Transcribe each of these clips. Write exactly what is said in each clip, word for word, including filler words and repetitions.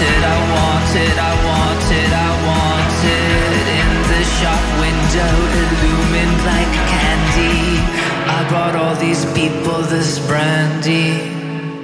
it, I want it, I want it, I want it. In the shop window, illumined like candy, I brought all these people this brandy.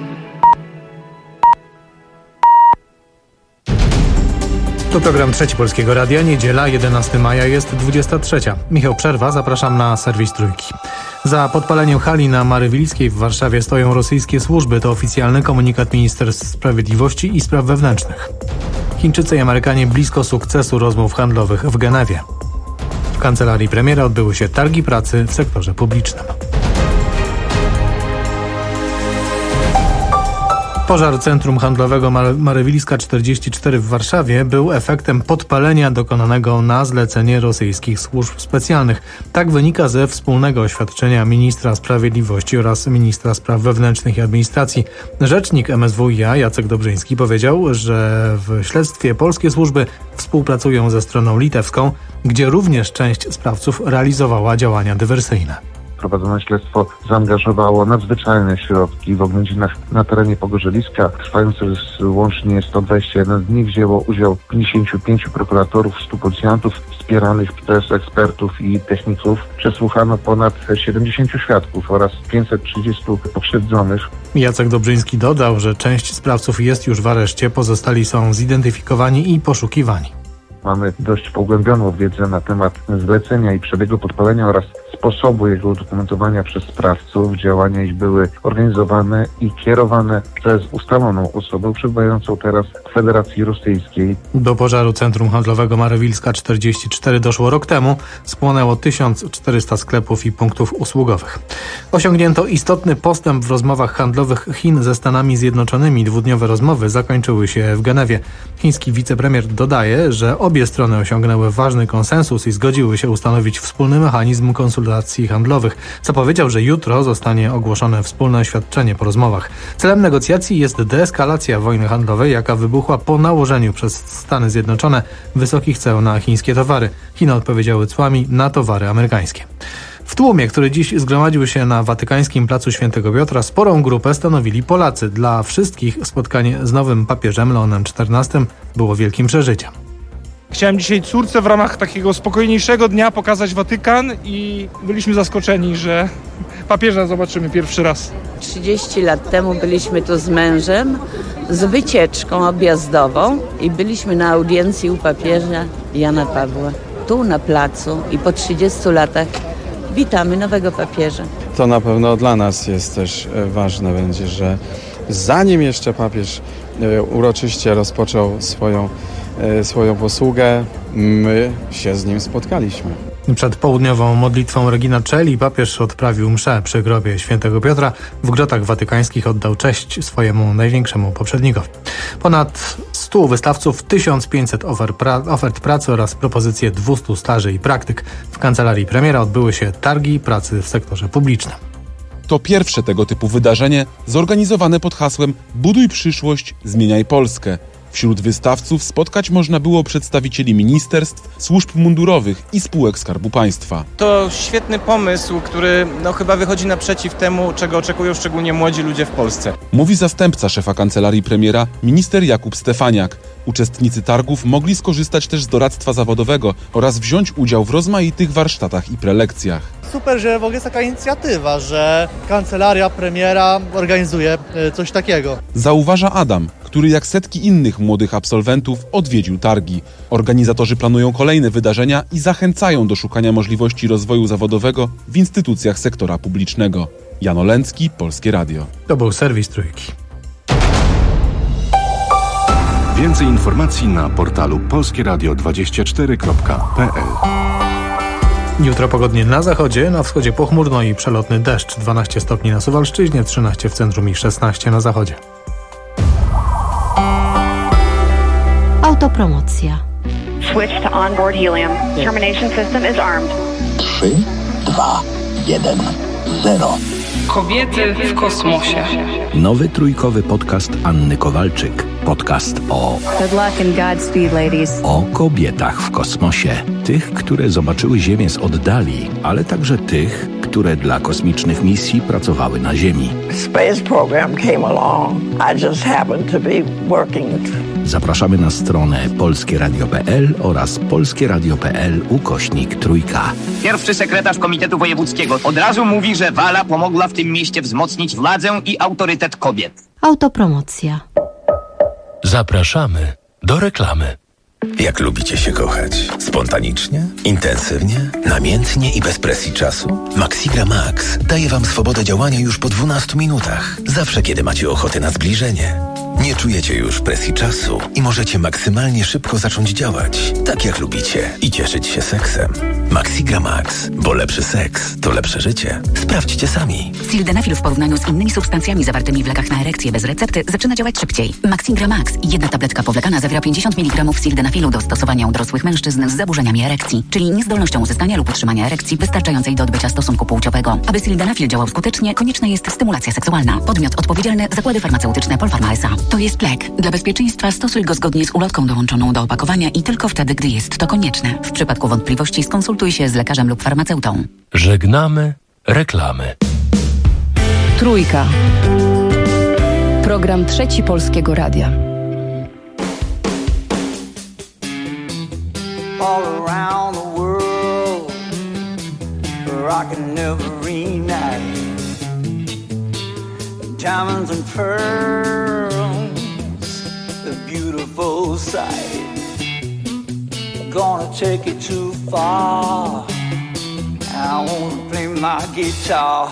To program Trzeci Polskiego Radia, niedziela, jedenastego maja, jest dwudziesta trzecia. Michał Przerwa, zapraszam na serwis Trójki. Za podpaleniem hali na Marywilskiej w Warszawie stoją rosyjskie służby. To oficjalny komunikat Ministerstw Sprawiedliwości i Spraw Wewnętrznych. Chińczycy i Amerykanie blisko sukcesu rozmów handlowych w Genewie. W kancelarii premiera odbyły się targi pracy w sektorze publicznym. Pożar Centrum Handlowego Marywilska czterdzieści cztery w Warszawie był efektem podpalenia dokonanego na zlecenie rosyjskich służb specjalnych. Tak wynika ze wspólnego oświadczenia ministra sprawiedliwości oraz ministra spraw wewnętrznych i administracji. Rzecznik M S W i A Jacek Dobrzyński powiedział, że w śledztwie polskie służby współpracują ze stroną litewską, gdzie również część sprawców realizowała działania dywersyjne. Prowadzone śledztwo zaangażowało nadzwyczajne środki w oględzinach na terenie Pogorzeliska, trwające łącznie sto dwadzieścia jeden dni. Wzięło udział pięćdziesięciu pięciu prokuratorów, stu policjantów wspieranych przez ekspertów i techników. Przesłuchano ponad siedemdziesięciu świadków oraz pięćset trzydziestu pokrzywdzonych. Jacek Dobrzyński dodał, że część sprawców jest już w areszcie, pozostali są zidentyfikowani i poszukiwani. Mamy dość pogłębioną wiedzę na temat zlecenia i przebiegu podpalenia oraz sposobu jego udokumentowania przez sprawców. Działania ich były organizowane i kierowane przez ustaloną osobę przebywającą teraz w Federacji Rosyjskiej. Do pożaru Centrum Handlowego Marywilska czterdzieści cztery doszło rok temu. Spłonęło tysiąc czterysta sklepów i punktów usługowych. Osiągnięto istotny postęp w rozmowach handlowych Chin ze Stanami Zjednoczonymi. Dwudniowe rozmowy zakończyły się w Genewie. Chiński wicepremier dodaje, że obie strony osiągnęły ważny konsensus i zgodziły się ustanowić wspólny mechanizm konsultacji handlowych. Zapowiedział, że jutro zostanie ogłoszone wspólne oświadczenie po rozmowach. Celem negocjacji jest deeskalacja wojny handlowej, jaka wybuchła po nałożeniu przez Stany Zjednoczone wysokich ceł na chińskie towary. Chiny odpowiedziały cłami na towary amerykańskie. W tłumie, który dziś zgromadził się na watykańskim placu Świętego Piotra, sporą grupę stanowili Polacy. Dla wszystkich spotkanie z nowym papieżem Leonem czternastym było wielkim przeżyciem. Chciałem dzisiaj córce w ramach takiego spokojniejszego dnia pokazać Watykan i byliśmy zaskoczeni, że papieża zobaczymy pierwszy raz. trzydzieści lat temu byliśmy tu z mężem z wycieczką objazdową i byliśmy na audiencji u papieża Jana Pawła. Tu na placu i po trzydziestu latach witamy nowego papieża. To na pewno dla nas jest też ważne będzie, że zanim jeszcze papież uroczyście rozpoczął swoją swoją posługę, my się z nim spotkaliśmy. Przed południową modlitwą Regina Coeli papież odprawił mszę przy grobie Świętego Piotra. W grotach watykańskich oddał cześć swojemu największemu poprzednikowi. Ponad stu wystawców, tysiąc pięćset ofert, pra- ofert pracy oraz propozycje dwustu staży i praktyk. W kancelarii premiera odbyły się targi pracy w sektorze publicznym. To pierwsze tego typu wydarzenie zorganizowane pod hasłem Buduj przyszłość, zmieniaj Polskę. Wśród wystawców spotkać można było przedstawicieli ministerstw, służb mundurowych i spółek Skarbu Państwa. To świetny pomysł, który no, chyba wychodzi naprzeciw temu, czego oczekują szczególnie młodzi ludzie w Polsce. Mówi zastępca szefa kancelarii premiera, minister Jakub Stefaniak. Uczestnicy targów mogli skorzystać też z doradztwa zawodowego oraz wziąć udział w rozmaitych warsztatach i prelekcjach. Super, że w ogóle jest taka inicjatywa, że kancelaria premiera organizuje coś takiego. Zauważa Adam, który jak setki innych młodych absolwentów odwiedził targi. Organizatorzy planują kolejne wydarzenia i zachęcają do szukania możliwości rozwoju zawodowego w instytucjach sektora publicznego. Jan Olęcki, Polskie Radio. To był serwis Trójki. Więcej informacji na portalu polskie radio dwadzieścia cztery kropka p l. Jutro pogodnie na zachodzie, na wschodzie pochmurno i przelotny deszcz. dwanaście stopni na Suwalszczyźnie, trzynaście w centrum i szesnaście na zachodzie. Autopromocja. Switch to onboard helium. Termination system is armed. trzy, dwa, jeden, zero. Kobiety w kosmosie. Nowy trójkowy podcast Anny Kowalczyk. Podcast o... Good luck and Godspeed, ladies. O kobietach w kosmosie. Tych, które zobaczyły Ziemię z oddali, ale także tych, które które dla kosmicznych misji pracowały na Ziemi. Space program came along. I just happened to be working. Zapraszamy na stronę polskie radio kropka p l oraz polskie radio kropka p l ukośnik trójka. Pierwszy sekretarz Komitetu Wojewódzkiego od razu mówi, że Wala pomogła w tym mieście wzmocnić władzę i autorytet kobiet. Autopromocja. Zapraszamy do reklamy. Jak lubicie się kochać? Spontanicznie? Intensywnie? Namiętnie i bez presji czasu? Maxigra Max daje wam swobodę działania już po dwunastu minutach. Zawsze, kiedy macie ochotę na zbliżenie. Nie czujecie już presji czasu i możecie maksymalnie szybko zacząć działać, tak jak lubicie, i cieszyć się seksem. Maxigra Max, bo lepszy seks to lepsze życie. Sprawdźcie sami. Sildenafil w porównaniu z innymi substancjami zawartymi w lekach na erekcję bez recepty zaczyna działać szybciej. Maxigra Max, jedna tabletka powlekana zawiera pięćdziesiąt miligramów sildenafilu do stosowania u dorosłych mężczyzn z zaburzeniami erekcji, czyli niezdolnością uzyskania lub utrzymania erekcji wystarczającej do odbycia stosunku płciowego. Aby sildenafil działał skutecznie, konieczna jest stymulacja seksualna. Podmiot odpowiedzialny: Zakłady Farmaceutyczne Polpharma S A. To jest lek. Dla bezpieczeństwa stosuj go zgodnie z ulotką dołączoną do opakowania i tylko wtedy, gdy jest to konieczne. W przypadku wątpliwości skonsultuj się z lekarzem lub farmaceutą. Żegnamy reklamy. Trójka. Program Trzeci Polskiego Radia. All around the world, rocking every night. Diamonds and pearls, a beautiful sight. Gonna take it too far. I wanna play my guitar.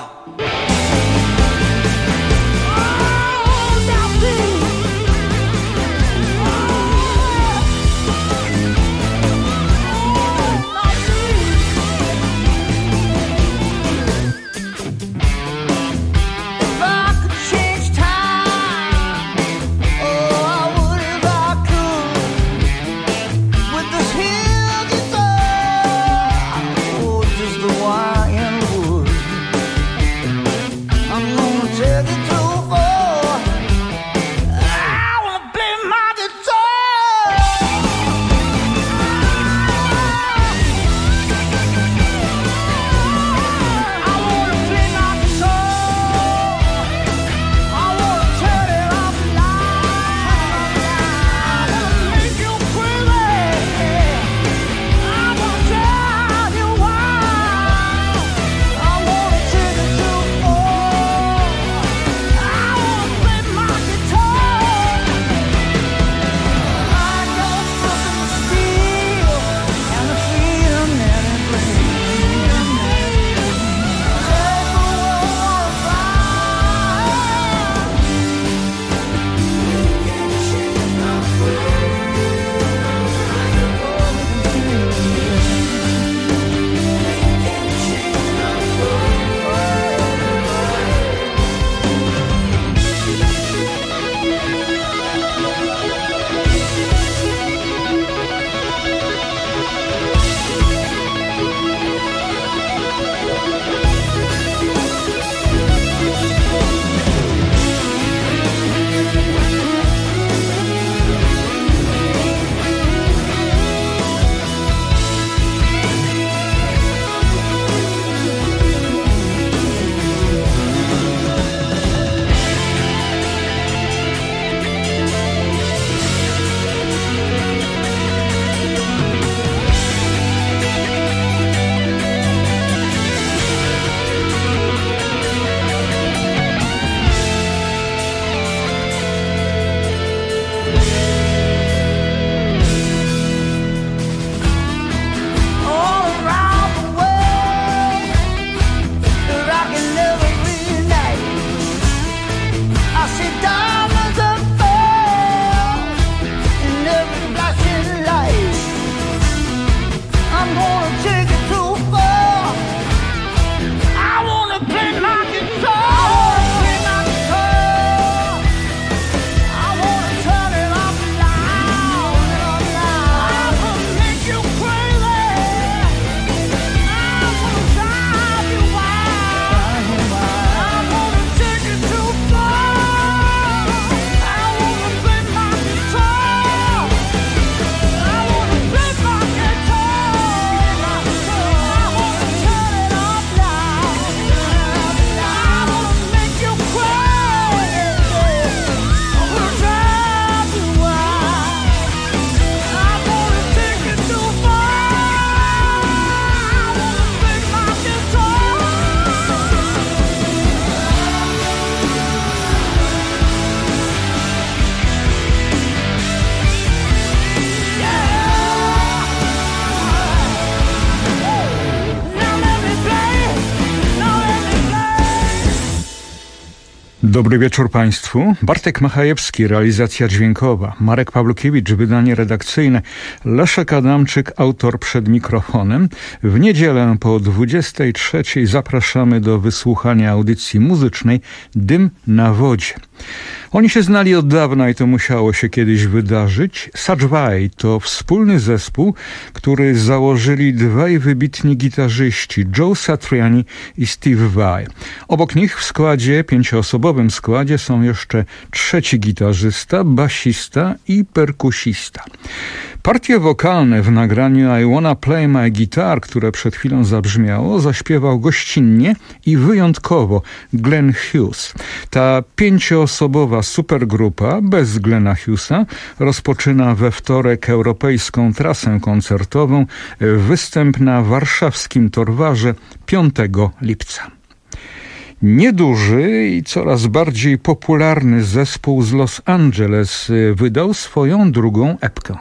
Dobry wieczór Państwu. Bartek Machajewski, realizacja dźwiękowa. Marek Pawlukiewicz, wydanie redakcyjne. Leszek Adamczyk, autor przed mikrofonem. W niedzielę po dwudziestej trzeciej zapraszamy do wysłuchania audycji muzycznej Dym na wodzie. Oni się znali od dawna i to musiało się kiedyś wydarzyć. Such Vai to wspólny zespół, który założyli dwaj wybitni gitarzyści, Joe Satriani i Steve Vai. Obok nich w składzie, pięcioosobowym składzie są jeszcze trzeci gitarzysta, basista i perkusista. Partie wokalne w nagraniu I Wanna Play My Guitar, które przed chwilą zabrzmiało, zaśpiewał gościnnie i wyjątkowo Glenn Hughes. Ta pięcioosobowa supergrupa bez Glena Hughesa rozpoczyna we wtorek europejską trasę koncertową, występ na warszawskim Torwarze piątego lipca. Nieduży i coraz bardziej popularny zespół z Los Angeles wydał swoją drugą epkę.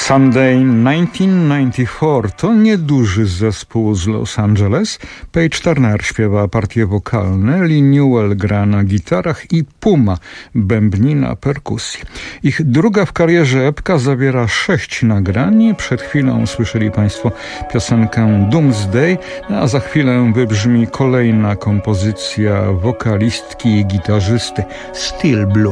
Sunday tysiąc dziewięćset dziewięćdziesiąty czwarty to nieduży zespół z Los Angeles. Page Turner śpiewa partie wokalne, Lee Newell gra na gitarach i Puma bębni na perkusji. Ich druga w karierze epka zawiera sześć nagrań. Przed chwilą słyszeli Państwo piosenkę Doomsday, a za chwilę wybrzmi kolejna kompozycja wokalistki i gitarzysty Steel Blue.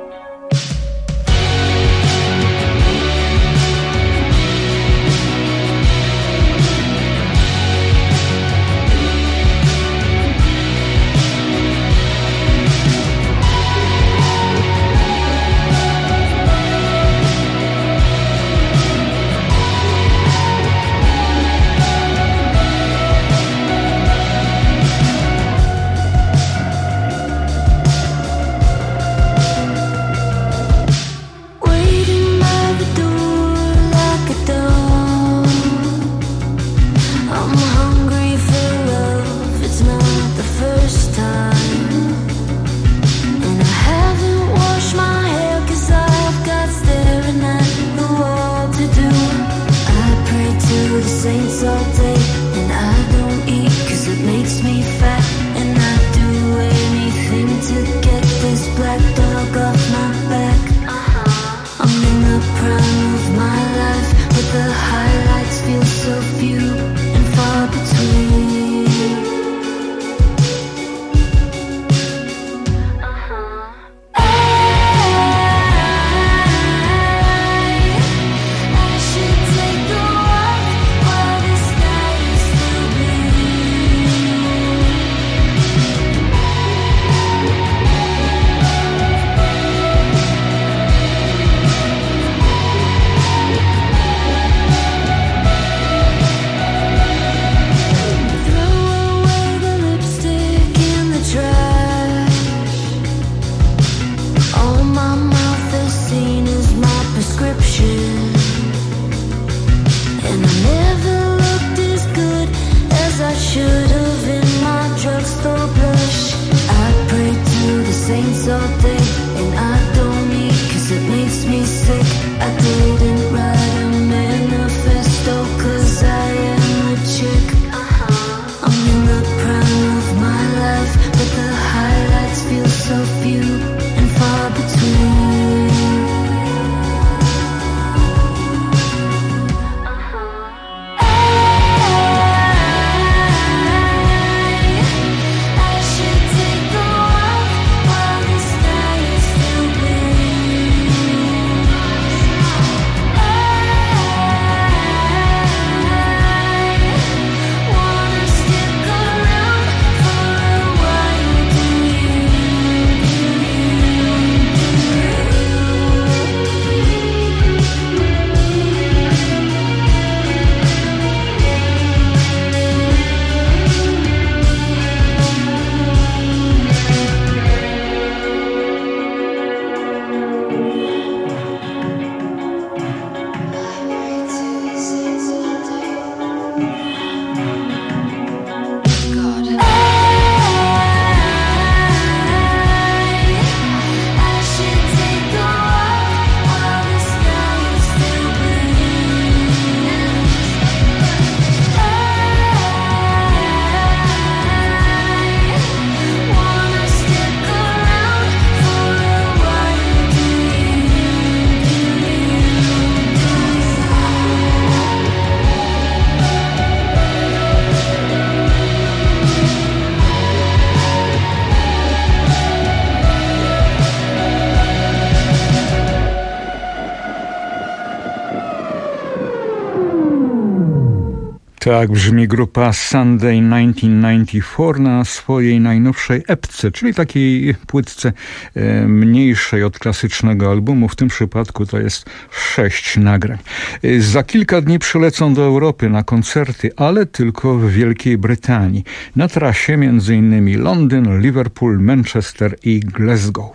Tak brzmi grupa Sunday tysiąc dziewięćset dziewięćdziesiąty czwarty na swojej najnowszej epce, czyli takiej płytce e, mniejszej od klasycznego albumu. W tym przypadku to jest sześć nagrań. E, za kilka dni przylecą do Europy na koncerty, ale tylko w Wielkiej Brytanii. Na trasie między innymi Londyn, Liverpool, Manchester i Glasgow.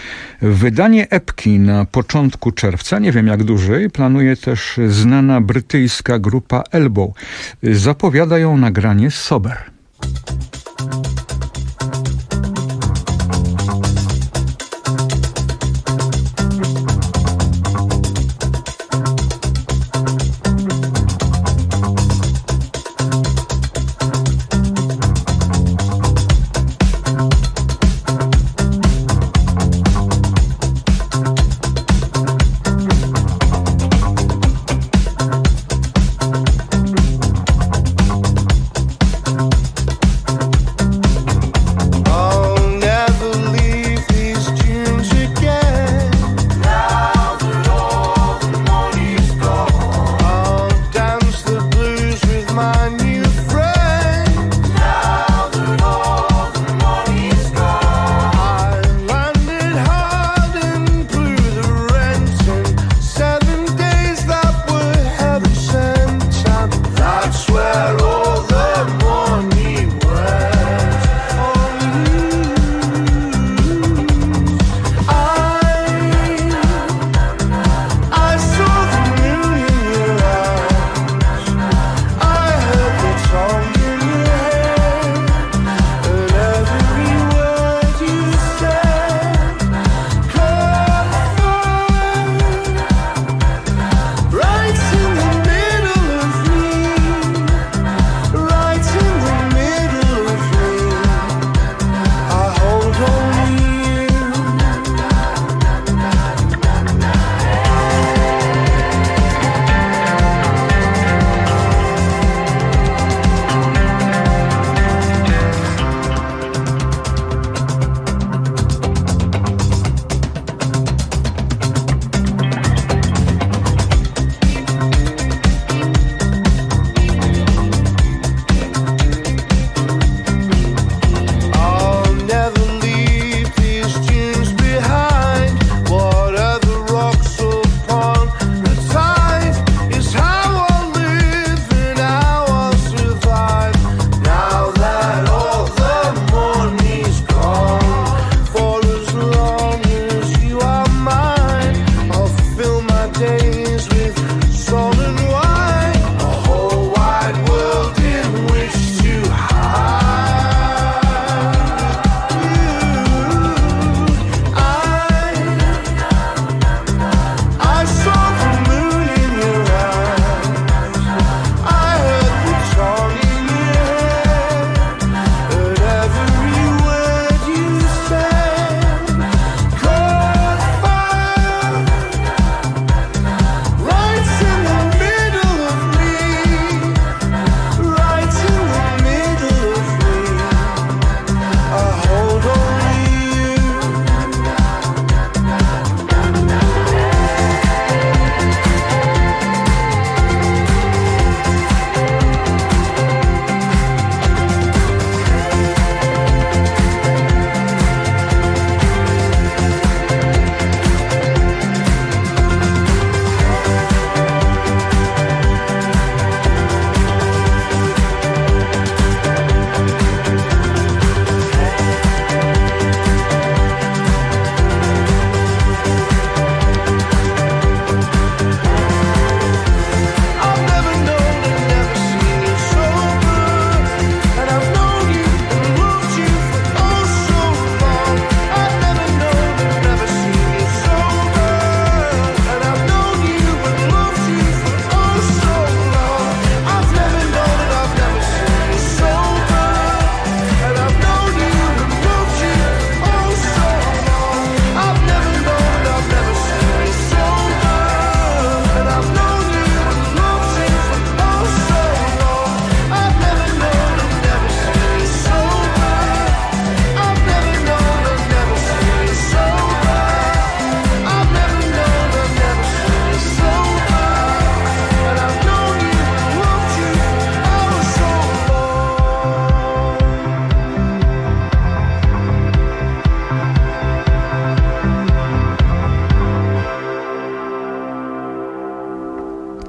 Wydanie epki na początku czerwca, nie wiem jak dłużej, planuje też znana brytyjska grupa Elbow. Zapowiada ją nagranie Sober.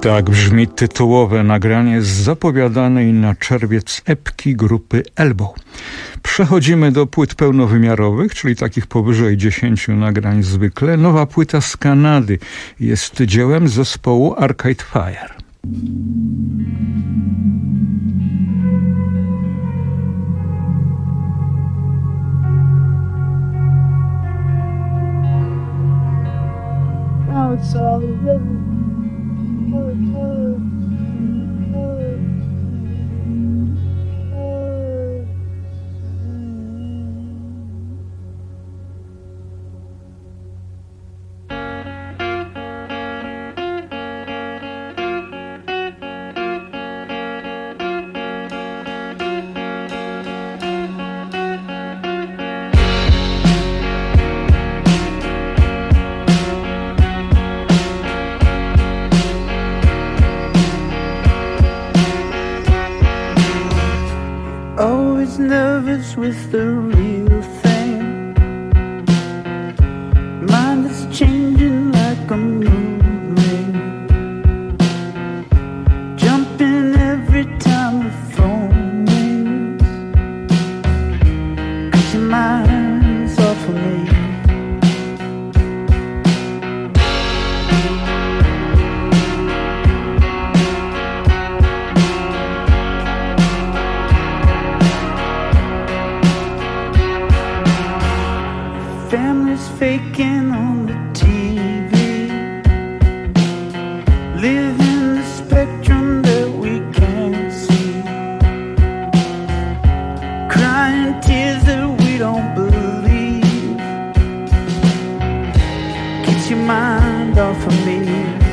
Tak brzmi tytułowe nagranie z zapowiadanej na czerwiec epki grupy Elbow. Przechodzimy do płyt pełnowymiarowych, czyli takich powyżej dziesięciu nagrań zwykle. Nowa płyta z Kanady jest dziełem zespołu Arcade Fire. Now it's all the rhythm. Nervous with the real thing. Mind is changing like a moon ring, jumping every time the phone rings. 'Cause your mind's off of me. Families faking on the T V, living the spectrum that we can't see, crying tears that we don't believe. Get your mind off of me.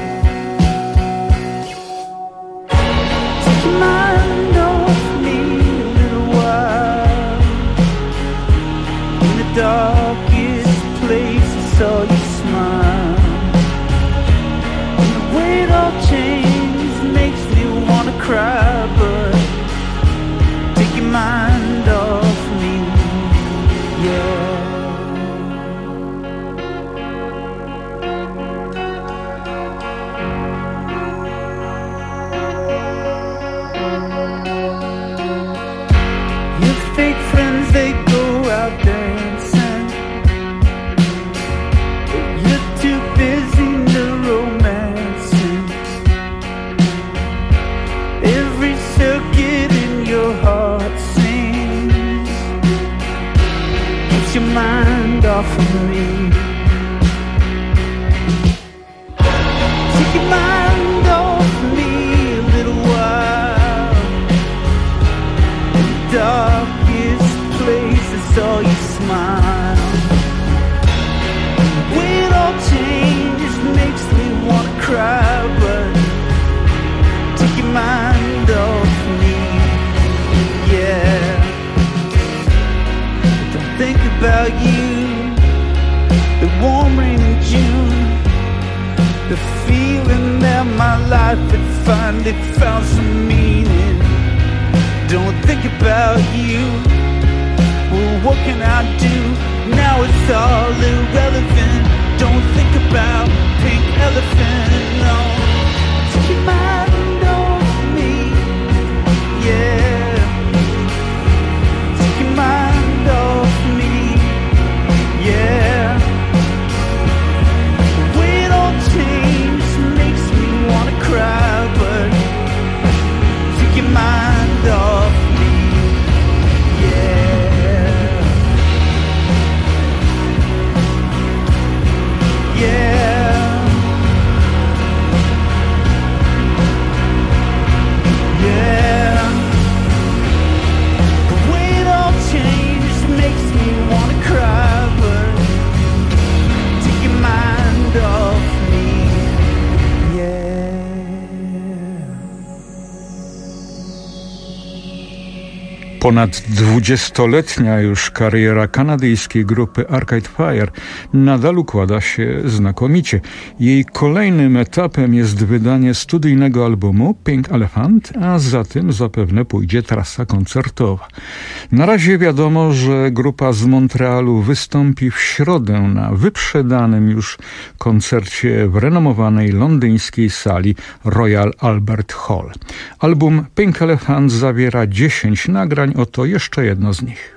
Take your mind off me a little while. In the darkest places, saw you smile. And the way it all changed makes me wanna cry, but take your mind off me, yeah. Your fake friends, they go out dancing, but you're too busy to romancing. Every circuit in your heart sings. Get your mind off of me. Take your mind off me a little while. In the darkest places, saw you smile. The way it all changes makes me wanna cry, but take your mind off me, yeah. Don't think about you, the warm rain in June, the feeling that my life had finally found some meaning. Don't think about you, well, what can I do? Now it's all irrelevant. Don't think about pink elephant, no. Take your mind off me, yeah. Take your mind off me, yeah. The way it all changed makes me wanna cry, but take your mind off me, yeah. Yeah. Ponad dwudziestoletnia już kariera kanadyjskiej grupy Arcade Fire nadal układa się znakomicie. Jej kolejnym etapem jest wydanie studyjnego albumu Pink Elephant, a za tym zapewne pójdzie trasa koncertowa. Na razie wiadomo, że grupa z Montrealu wystąpi w środę na wyprzedanym już koncercie w renomowanej londyńskiej sali Royal Albert Hall. Album Pink Elephant zawiera dziesięć nagrań, oto jeszcze jedno z nich.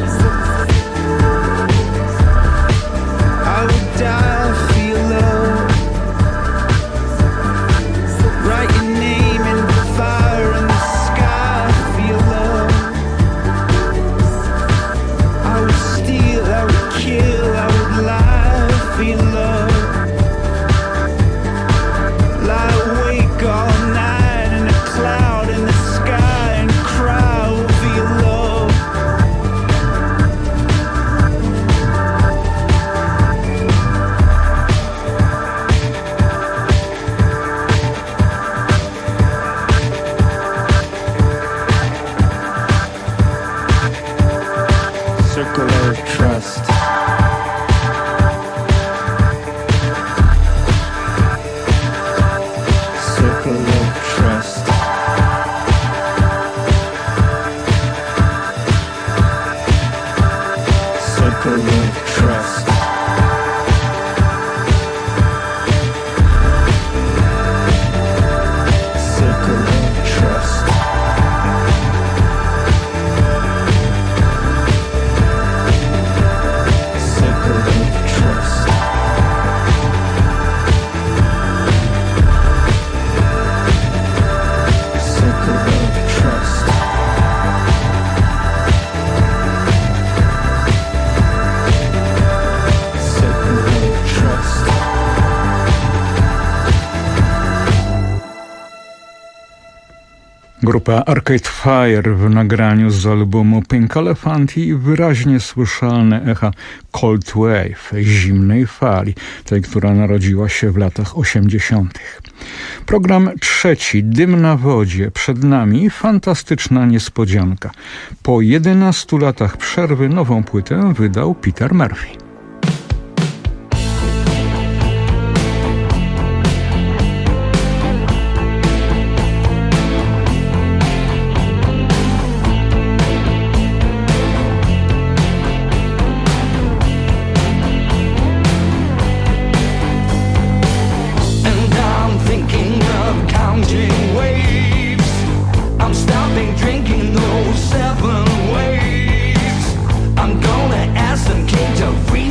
I would die for your love. for your love. Lie awake all night in a cloud in the sky and cry over your love. Circle of trust. Circle of trust. Circle of trust. Circle of trust. Circle of trust. Circle of trust. Circle of trust. Grupa Arcade Fire w nagraniu z albumu Pink Elephant i wyraźnie słyszalne echa Cold Wave, zimnej fali, tej, która narodziła się w latach osiemdziesiątych. Program trzeci, Dym na wodzie. Przed nami fantastyczna niespodzianka. Po jedenastu latach przerwy nową płytę wydał Peter Murphy. And I'm thinking of counting waves. I'm stopping drinking those seven waves. I'm gonna ask them king to freeze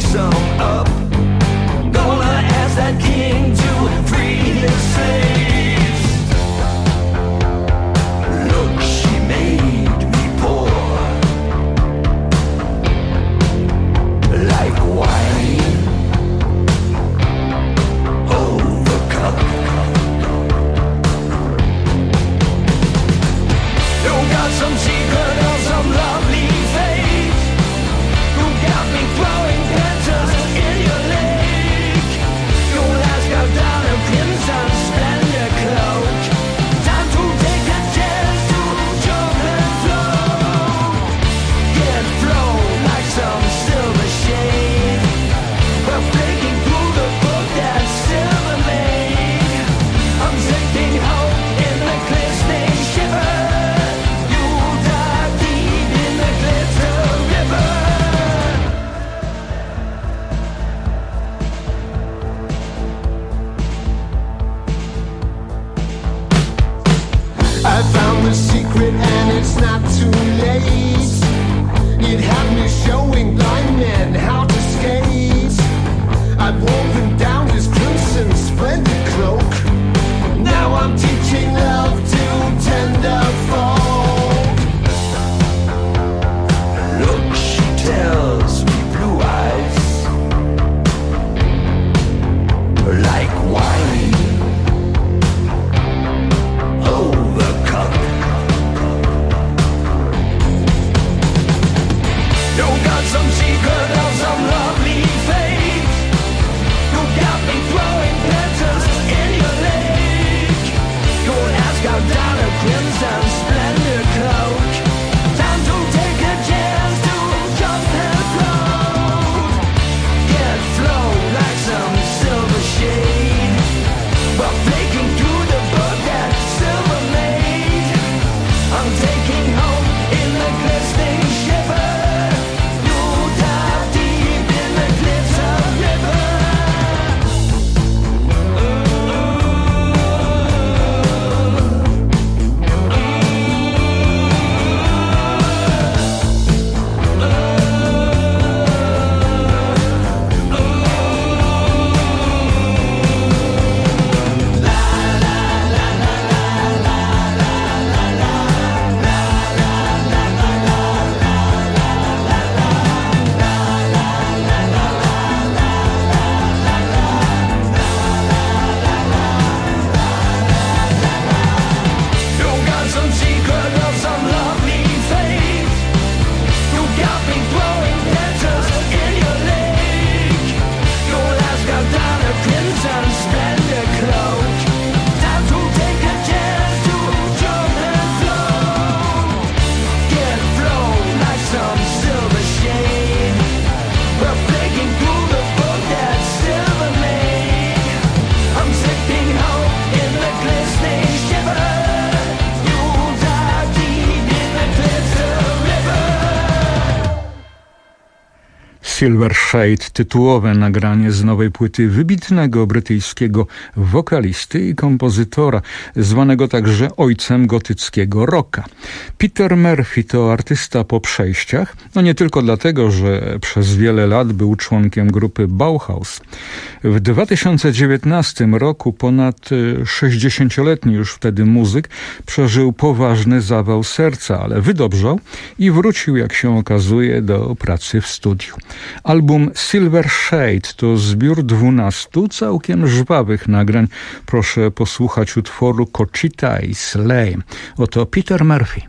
Silver Shade, tytułowe nagranie z nowej płyty wybitnego brytyjskiego wokalisty i kompozytora, zwanego także ojcem gotyckiego rocka. Peter Murphy to artysta po przejściach, no nie tylko dlatego, że przez wiele lat był członkiem grupy Bauhaus. W dwa tysiące dziewiętnastym roku ponad sześćdziesięcioletni już wtedy muzyk przeżył poważny zawał serca, ale wydobrzał i wrócił, jak się okazuje, do pracy w studiu. Album Silver Shade to zbiór dwunastu całkiem żwawych nagrań. Proszę posłuchać utworu Conchita i Slay. Oto Peter Murphy.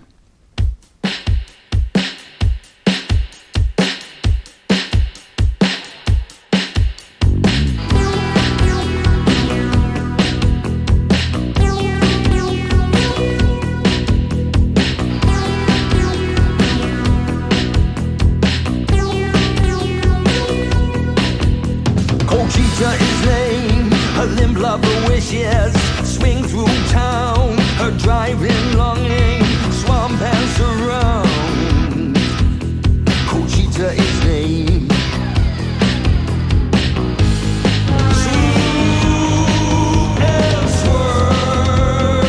Swing through town, her driving longing, swamp and surround. Conchita is name. Swoop and swirl,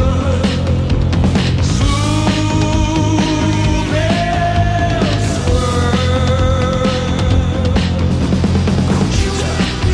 swoop and swirl. Conchita.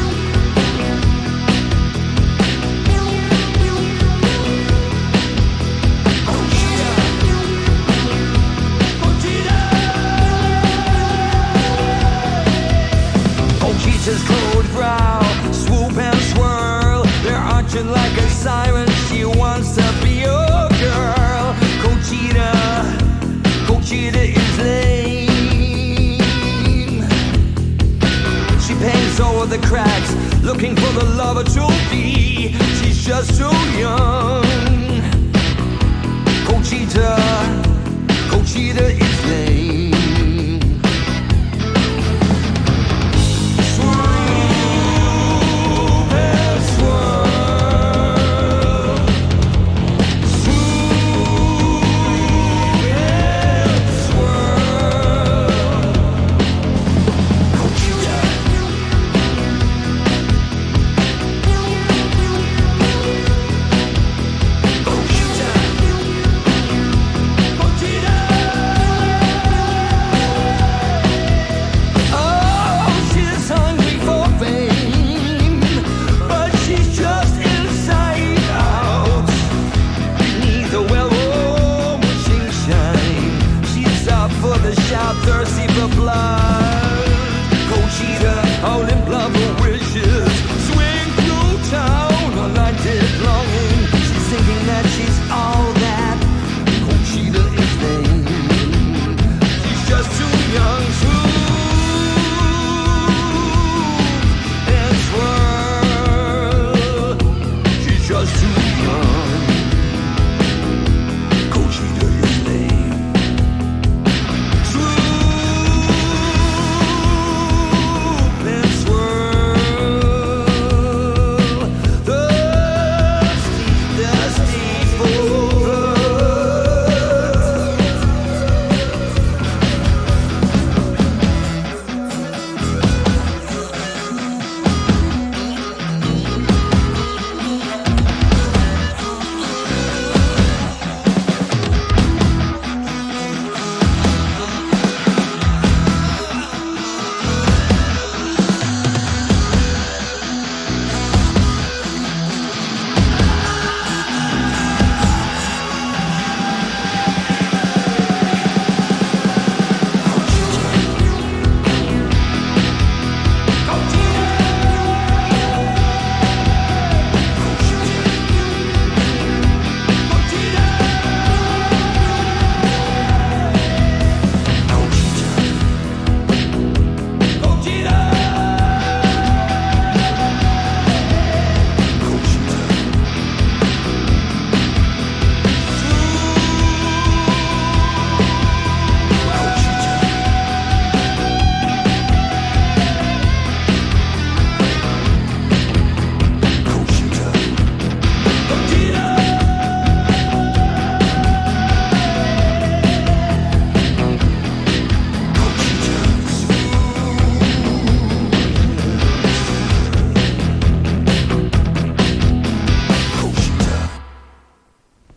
Conchita's cold brow, swoop and swirl. They're arching like a siren. She wants to be your girl. Conchita, Conchita is lame. She paints over the cracks, looking for the lover to be. She's just too young. Conchita, Conchita is lame. Conchita.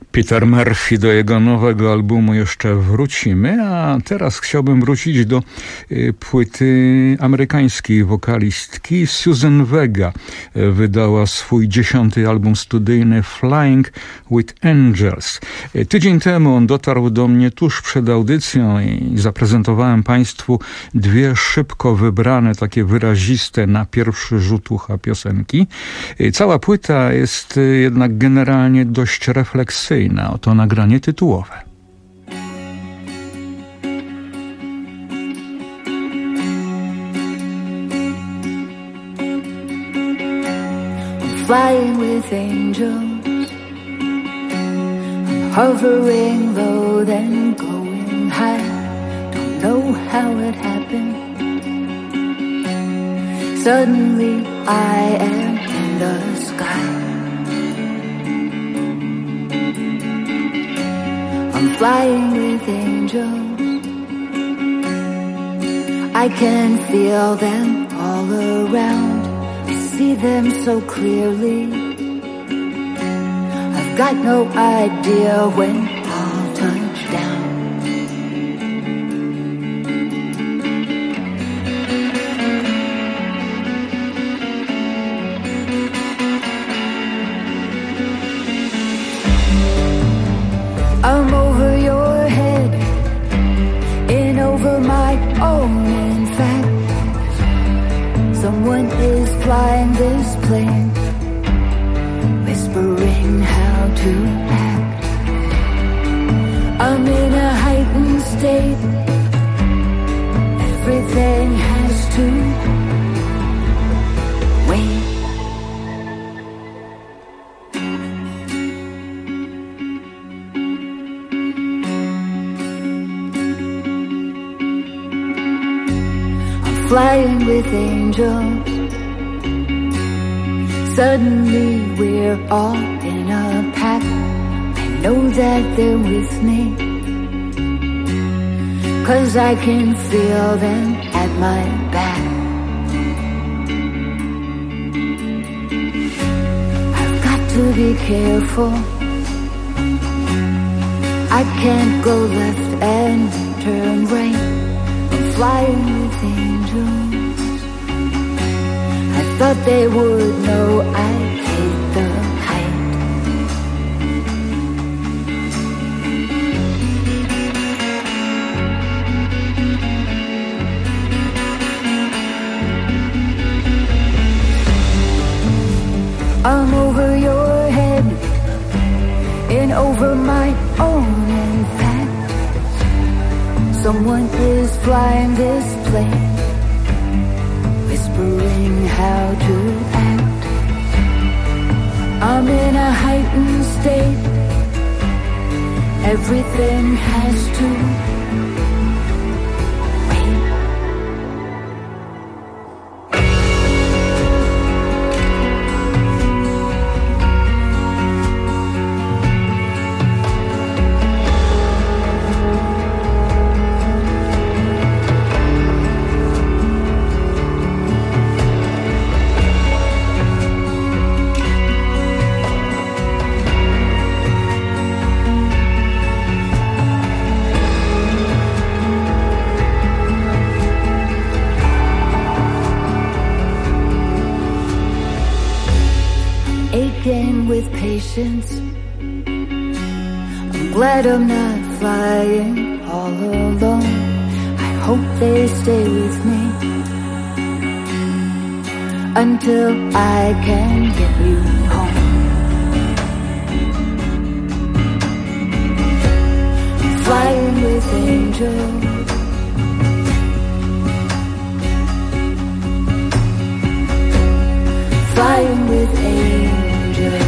Peter Murphy, do jego nowego albumu jeszcze wrócimy, a teraz chciałbym wrócić do y, płyty amerykańskiej wokalistki. Susan Vega y, wydała swój dziesiąty album studyjny Flying with Angels. Y, tydzień temu on dotarł do mnie tuż przed audycją i zaprezentowałem Państwu dwie szybko wybrane, takie wyraziste na pierwszy rzut ucha piosenki. Y, cała płyta jest y, jednak generalnie dość refleksyjna. Oto nagranie tytułowe. I'm flying with angels, I'm hovering low then going high. Don't know how it happened. Suddenly I am in the sky. I'm flying with angels. I can feel them all around. I see them so clearly. I've got no idea when I'll touch down. I'm over your head, in over my own. In fact, someone is flying this plane, whispering how to act. I'm in a heightened state. Everything has to wait. Flying with angels. Suddenly we're all in a pack. I know that they're with me, 'cause I can feel them at my back. I've got to be careful. I can't go left and turn right. I'm flying with angels. I thought they would know I hate the height. I'm over your head, in over my own. In fact, someone is flying this plane, whispering how to act. I'm in a heightened state. Everything has to wait. With patience, I'm glad I'm not flying all alone. I hope they stay with me until I can get you home. I'm flying with angels. Flying with angels.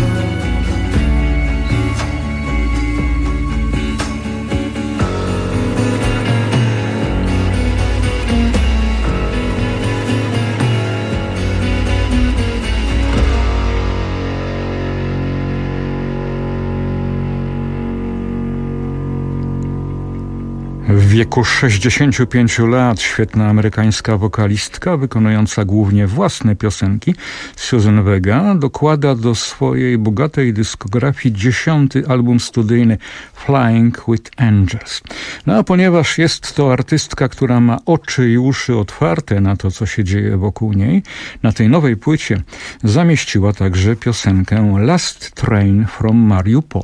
wieku sześćdziesięciu pięciu lat świetna amerykańska wokalistka wykonująca głównie własne piosenki, Susan Vega, dokłada do swojej bogatej dyskografii dziesiąty album studyjny Flying with Angels. No a ponieważ jest to artystka, która ma oczy i uszy otwarte na to, co się dzieje wokół niej, na tej nowej płycie zamieściła także piosenkę Last Train from Mariupol.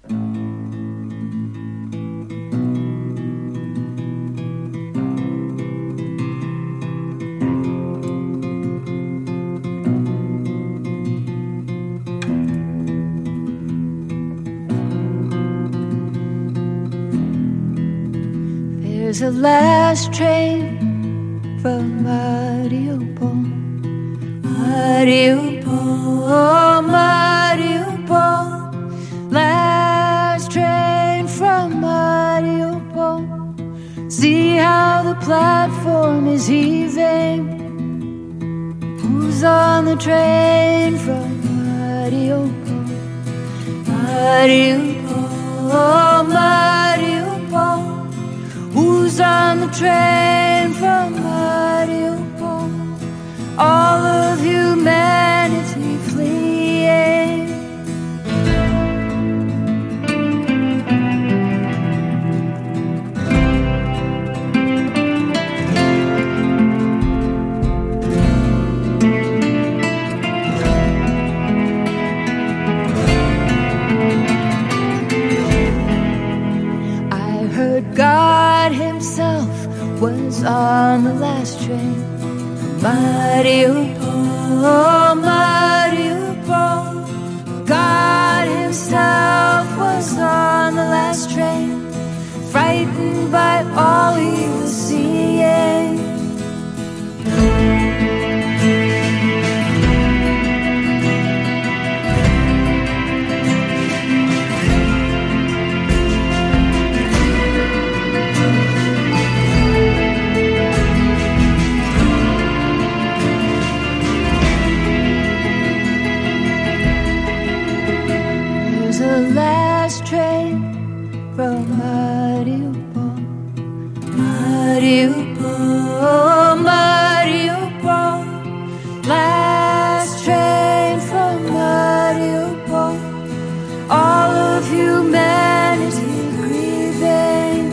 There's a last train from Mariupol, Mariupol, Mariupol. Last train from Mariupol. See how the platform is heaving. Who's on the train from Mariupol, Mariupol, Mariupol. Who's on the train from Mariupol? All of humanity fleeing. I heard God himself was on the last train. Mariupol, Mariupol. God himself was on the last train, frightened by all he was seeing. Last train from Mariupol, Mariupol, Mariupol. Last train from Mariupol. All of humanity grieving.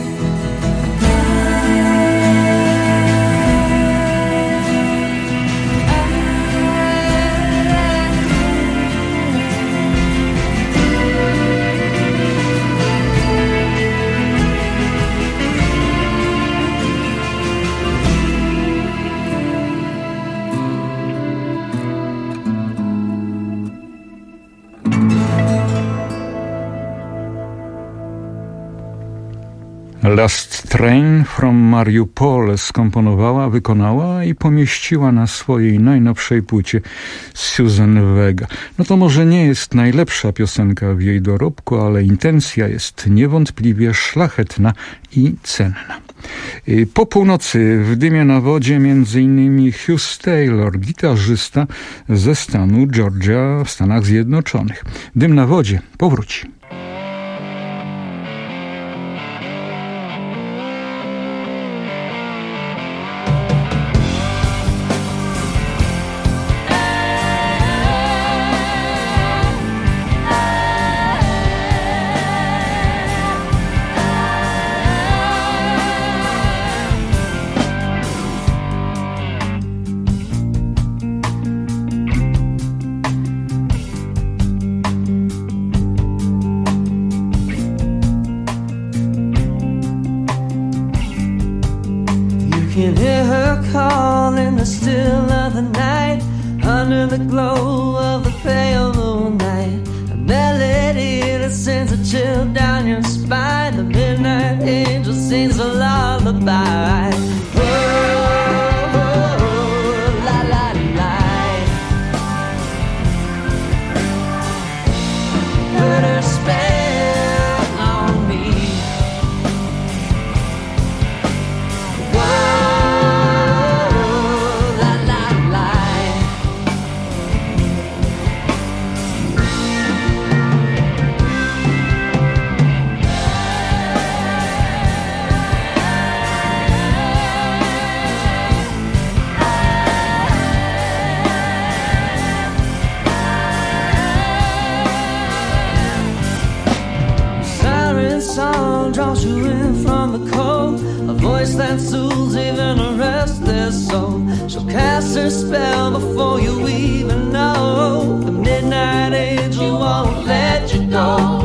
Last Train from Mariupol skomponowała, wykonała i pomieściła na swojej najnowszej płycie Susan Vega. No to może nie jest najlepsza piosenka w jej dorobku, ale intencja jest niewątpliwie szlachetna i cenna. Po północy w Dymie na wodzie między innymi Hugh Taylor, gitarzysta ze stanu Georgia w Stanach Zjednoczonych. Dym na wodzie powróci. Can hear her call in the still of the night, under the glow of the pale moonlight. A melody that sends a chill down your spine. The midnight angel sings a lullaby. Oh, oh, oh, la la la. Put her spell on me. song draws you in from the cold, a voice that soothes even a restless soul. She'll cast her spell before you even know. The midnight angel won't let you go.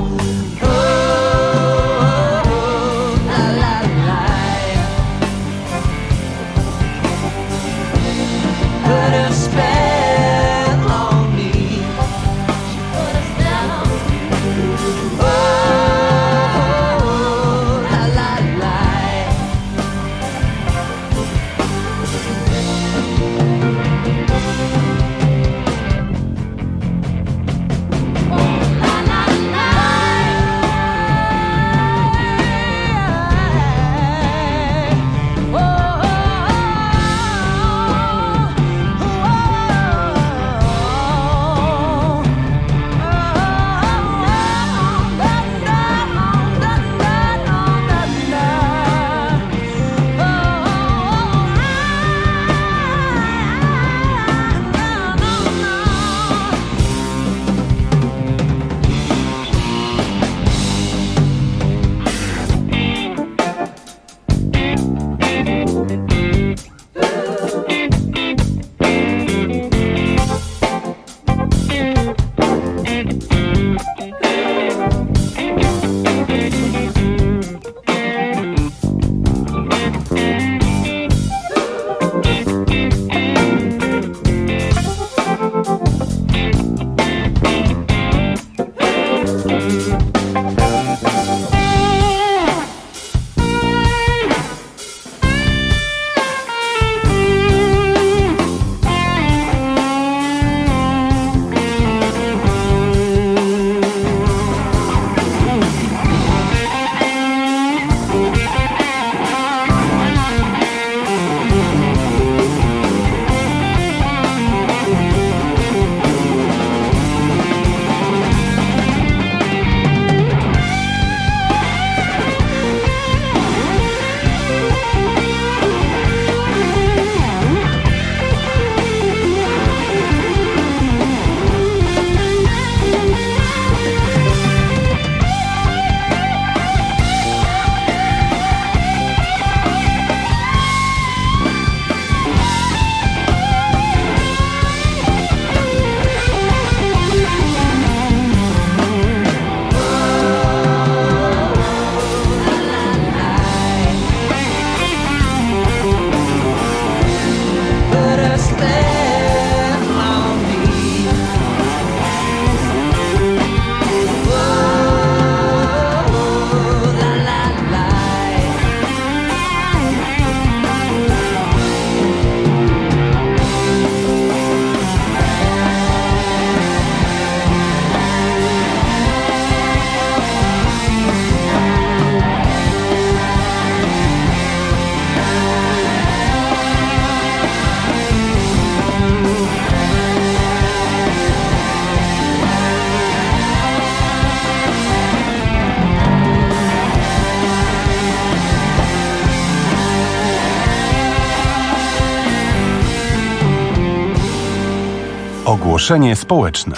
Ogłoszenie społeczne.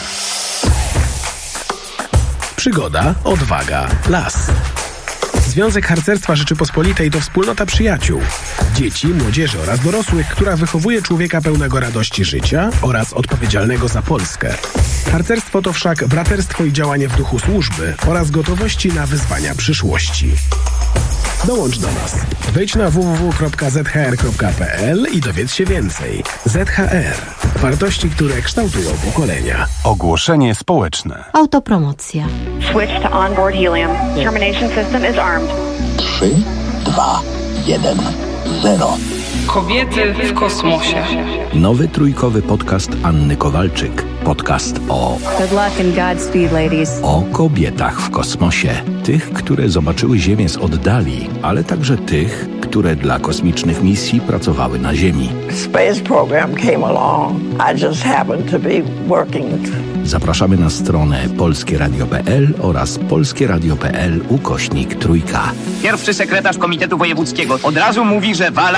Przygoda, odwaga, las. Związek Harcerstwa Rzeczypospolitej to wspólnota przyjaciół, dzieci, młodzieży oraz dorosłych, która wychowuje człowieka pełnego radości życia oraz odpowiedzialnego za Polskę. Harcerstwo to wszak braterstwo i działanie w duchu służby oraz gotowości na wyzwania przyszłości. Dołącz do nas. Wejdź na w w w kropka z h r kropka p l i dowiedz się więcej. Z H R. Wartości, które kształtują pokolenia. Ogłoszenie społeczne. Autopromocja. Switch to onboard helium. Termination system is armed. trzy, dwa, jeden, zero. Kobiety w kosmosie. Nowy trójkowy podcast Anny Kowalczyk. Podcast o... Good luck and Godspeed, ladies. O kobietach w kosmosie. Tych, które zobaczyły Ziemię z oddali, ale także tych, które dla kosmicznych misji pracowały na Ziemi. Space program came along. I just happened to be working. Zapraszamy na stronę polskie radio kropka p l oraz polskie radio kropka p l ukośnik trójka. Pierwszy sekretarz Komitetu Wojewódzkiego od razu mówi, że Wala...